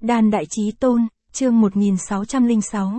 Đan Đại Chí Tôn, chương 1606,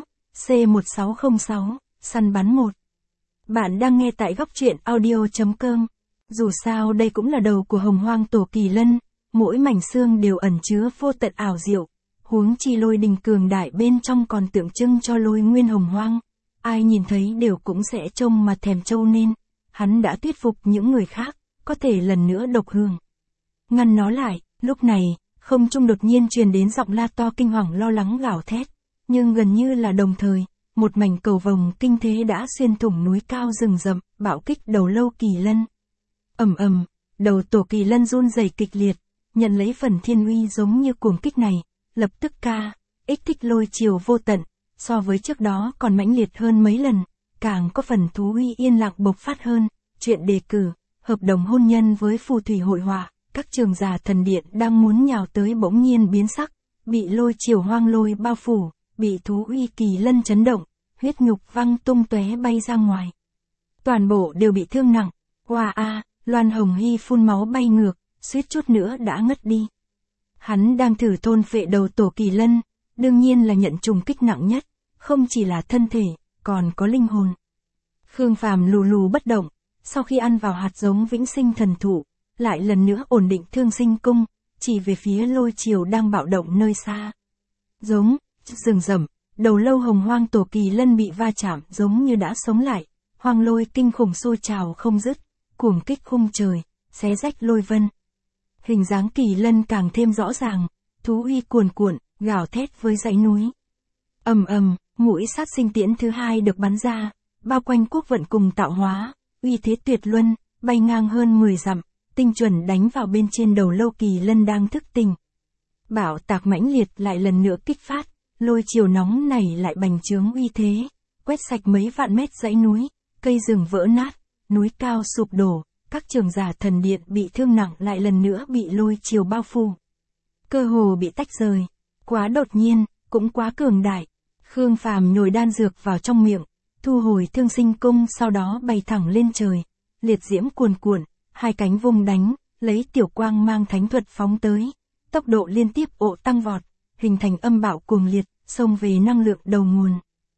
C1606, săn bắn 1. Bạn đang nghe tại góc truyện audio.com. Dù sao đây cũng là đầu của Hồng Hoang Tổ Kỳ Lân, mỗi mảnh xương đều ẩn chứa vô tận ảo diệu, huống chi lôi đình cường đại bên trong còn tượng trưng cho lôi nguyên Hồng Hoang. Ai nhìn thấy đều cũng sẽ trông mà thèm trâu nên, hắn đã thuyết phục những người khác, có thể lần nữa độc hưởng. Ngăn nó lại, lúc này, không trung đột nhiên truyền đến giọng la to kinh hoàng lo lắng gào thét, nhưng gần như là đồng thời, một mảnh cầu vồng kinh thế đã xuyên thủng núi cao rừng rậm, bạo kích đầu lâu Kỳ Lân. Ầm ầm, đầu Tổ Kỳ Lân run rẩy kịch liệt, nhận lấy phần thiên uy giống như cuồng kích này, lập tức kích lôi chiều vô tận, so với trước đó còn mãnh liệt hơn mấy lần, càng có phần thú uy yên lặng bộc phát hơn. Chuyện đề cử, hợp đồng hôn nhân với phù thủy hội họa, các trường giả thần điện đang muốn nhào tới bỗng nhiên biến sắc, bị lôi chiều hoang lôi bao phủ, bị thú uy Kỳ Lân chấn động, huyết nhục văng tung tóe bay ra ngoài. Toàn bộ đều bị thương nặng. Loan Hồng Hy phun máu bay ngược, suýt chút nữa đã ngất đi. Hắn đang thử thôn phệ đầu Tổ Kỳ Lân, đương nhiên là nhận trùng kích nặng nhất, không chỉ là thân thể, còn có linh hồn. Khương Phàm lù lù bất động, sau khi ăn vào hạt giống vĩnh sinh thần thụ, lại lần nữa ổn định thương sinh cung, chỉ về phía lôi chiều đang bạo động nơi xa. Rừng rậm, đầu lâu Hồng Hoang Tổ Kỳ Lân bị va chạm giống như đã sống lại, hoang lôi kinh khủng sôi trào không dứt, cuồng kích khung trời, xé rách lôi vân. Hình dáng Kỳ Lân càng thêm rõ ràng, thú uy cuồn cuộn, gào thét với dãy núi. Ầm ầm, mũi sát sinh tiễn thứ hai được bắn ra, bao quanh quốc vận cùng tạo hóa, uy thế tuyệt luân, bay ngang hơn 10 dặm, tinh chuẩn đánh vào bên trên đầu lâu Kỳ Lân đang thức tỉnh. Bạo tạc mãnh liệt lại lần nữa kích phát, lôi chiều nóng này lại bành trướng uy thế, quét sạch mấy vạn mét dãy núi, cây rừng vỡ nát, núi cao sụp đổ, các trường giả thần điện bị thương nặng lại lần nữa bị lôi chiều bao phủ. Cơ hồ bị tách rời, quá đột nhiên, cũng quá cường đại. Khương Phàm nhồi đan dược vào trong miệng, thu hồi thương sinh cung, sau đó bay thẳng lên trời, liệt diễm cuồn cuộn, hai cánh vung đánh, lấy tiểu quang mang thánh thuật phóng tới, tốc độ liên tiếp tăng vọt, hình thành âm bạo cuồng liệt, xông về năng lượng đầu nguồn.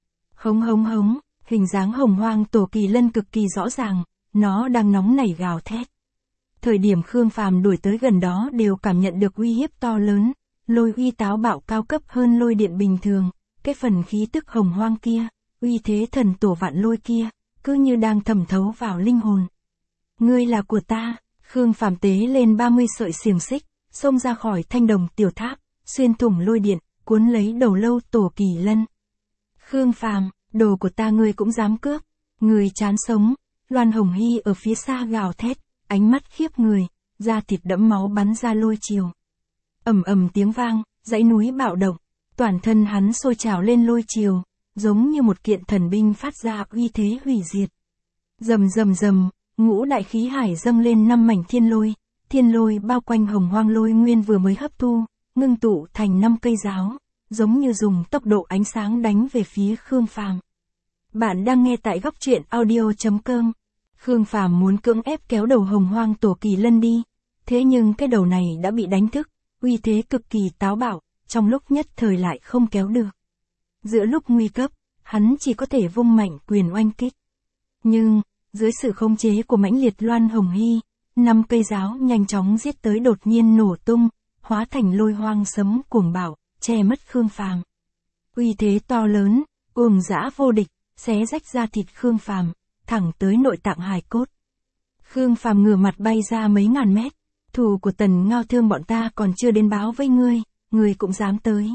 Hống, hình dáng Hồng Hoang Tổ Kỳ Lân cực kỳ rõ ràng, nó đang nóng nảy gào thét. Thời điểm Khương Phàm đuổi tới gần đó đều cảm nhận được uy hiếp to lớn, lôi uy táo bạo cao cấp hơn lôi điện bình thường, cái phần khí tức Hồng Hoang kia, uy thế thần tổ vạn lôi kia, cứ như đang thẩm thấu vào linh hồn. Ngươi là của ta. Khương Phàm tế lên 30 sợi xiềng xích, xông ra khỏi thanh đồng tiểu tháp, xuyên thủng lôi điện, cuốn lấy đầu lâu Tổ Kỳ Lân. Khương Phàm, đồ của ta ngươi cũng dám cướp, người chán sống. Loan Hồng Hy ở phía xa gào thét, ánh mắt khiếp người, da thịt đẫm máu bắn ra lôi chiều. Ầm tiếng vang, dãy núi bạo động, toàn thân hắn sôi trào lên lôi chiều, giống như một kiện thần binh phát ra uy thế hủy diệt. Rầm, ngũ đại khí hải dâng lên 5 mảnh thiên lôi bao quanh Hồng Hoang lôi nguyên vừa mới hấp thu, ngưng tụ thành 5 cây giáo, giống như dùng tốc độ ánh sáng đánh về phía Khương Phàm. Bạn đang nghe tại góc truyện audio.com. Khương Phàm muốn cưỡng ép kéo đầu Hồng Hoang Tổ Kỳ Lân đi, thế nhưng cái đầu này đã bị đánh thức, uy thế cực kỳ táo bạo, trong lúc nhất thời lại không kéo được. Giữa lúc nguy cấp, hắn chỉ có thể vung mạnh quyền oanh kích. Nhưng, dưới sự khống chế của mãnh liệt Loan Hồng Hy, 5 cây giáo nhanh chóng giết tới đột nhiên nổ tung, hóa thành lôi hoang sấm cuồng bạo, che mất Khương Phàm. Uy thế to lớn, dã vô địch, xé rách da thịt Khương Phàm, thẳng tới nội tạng hài cốt. Khương Phàm ngửa mặt bay ra mấy ngàn mét, thù của Tần Ngao Thương bọn ta còn chưa đến báo với ngươi cũng dám tới.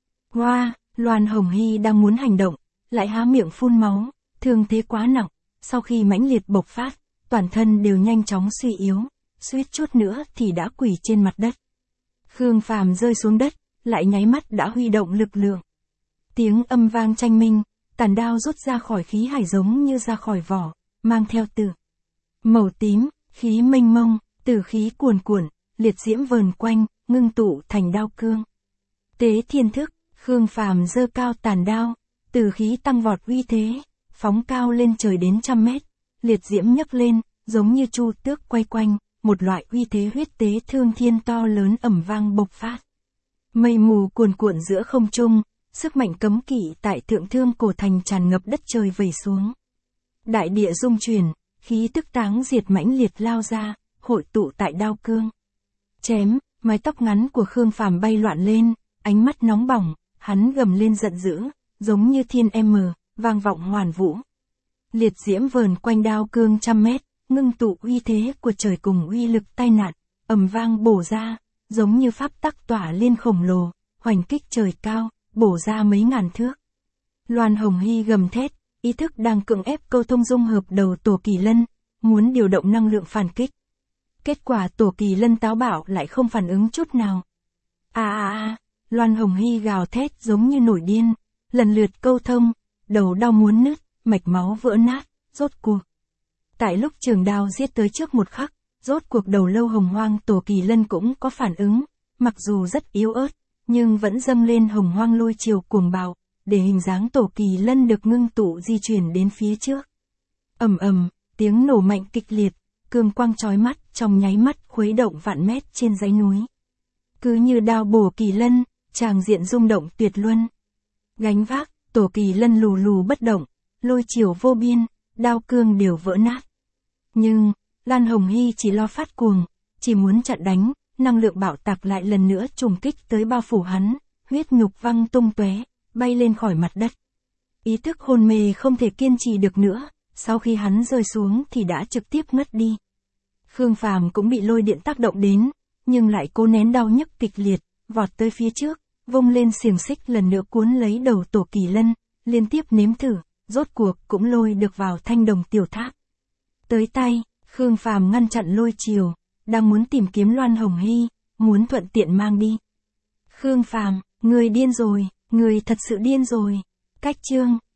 Loan Hồng Hy đang muốn hành động, lại há miệng phun máu, thương thế quá nặng, sau khi mãnh liệt bộc phát, toàn thân đều nhanh chóng suy yếu, suýt chút nữa thì đã quỳ trên mặt đất. Khương Phàm rơi xuống đất, lại nháy mắt đã huy động lực lượng. Tiếng âm vang tranh minh, tàn đao rút ra khỏi khí hải giống như ra khỏi vỏ, mang theo tử màu tím, khí mênh mông, tử khí cuồn cuộn, liệt diễm vờn quanh, ngưng tụ thành đao cương. Tế thiên thức, Khương Phàm giơ cao tàn đao, tử khí tăng vọt uy thế, phóng cao lên trời đến 100 mét, liệt diễm nhấc lên, giống như chu tước quay quanh, một loại uy thế huyết tế thương thiên to lớn ầm vang bộc phát. Mây mù cuồn cuộn giữa không trung, sức mạnh cấm kỵ tại Thượng Thương Cổ Thành tràn ngập đất trời vẩy xuống. Đại địa rung chuyển, khí tức táng diệt mãnh liệt lao ra, hội tụ tại đao cương. Chém, mái tóc ngắn của Khương Phàm bay loạn lên, ánh mắt nóng bỏng, hắn gầm lên giận dữ, giống như thiên vang vọng hoàn vũ. Liệt diễm vờn quanh đao cương trăm mét, ngưng tụ uy thế của trời cùng uy lực tai nạn, ầm vang bổ ra, giống như pháp tắc tỏa liên khổng lồ, hoành kích trời cao, bổ ra mấy ngàn thước. Loan Hồng Hy gầm thét, ý thức đang cưỡng ép câu thông dung hợp đầu Tổ Kỳ Lân, muốn điều động năng lượng phản kích. Kết quả Tổ Kỳ Lân táo bạo lại không phản ứng chút nào. Loan Hồng Hy gào thét giống như nổi điên, lần lượt câu thông, đầu đau muốn nứt, mạch máu vỡ nát, rốt cuộc. Tại lúc trường đao giết tới trước một khắc, rốt cuộc đầu lâu hồng hoang Tổ Kỳ Lân cũng có phản ứng, mặc dù rất yếu ớt, nhưng vẫn dâng lên hồng hoang lôi chiều cuồng bạo, để hình dáng Tổ Kỳ Lân được ngưng tụ di chuyển đến phía trước. Tiếng nổ mạnh kịch liệt, cường quang chói mắt trong nháy mắt khuấy động vạn mét trên dãy núi. Cứ như đao bổ Kỳ Lân, tràng diện rung động tuyệt luân. Gánh vác, Tổ Kỳ Lân lù lù bất động, lôi chiều vô biên, đao cương đều vỡ nát. Nhưng, Lan Hồng Hy chỉ lo phát cuồng, chỉ muốn chặn đánh, năng lượng bạo tạc lại lần nữa trùng kích tới bao phủ hắn, huyết nhục văng tung tóe, bay lên khỏi mặt đất. Ý thức hôn mê không thể kiên trì được nữa, sau khi hắn rơi xuống thì đã trực tiếp ngất đi. Khương Phàm cũng bị lôi điện tác động đến, nhưng lại cố nén đau nhức kịch liệt, vọt tới phía trước, vung lên xiềng xích lần nữa cuốn lấy đầu Tổ Kỳ Lân, liên tiếp nếm thử, rốt cuộc cũng lôi được vào thanh đồng tiểu tháp. Tới tay, Khương Phàm ngăn chặn lôi chiều, đang muốn tìm kiếm Loan Hồng Hy, muốn thuận tiện mang đi. Khương Phàm, người điên rồi, người thật sự điên rồi. Cách chương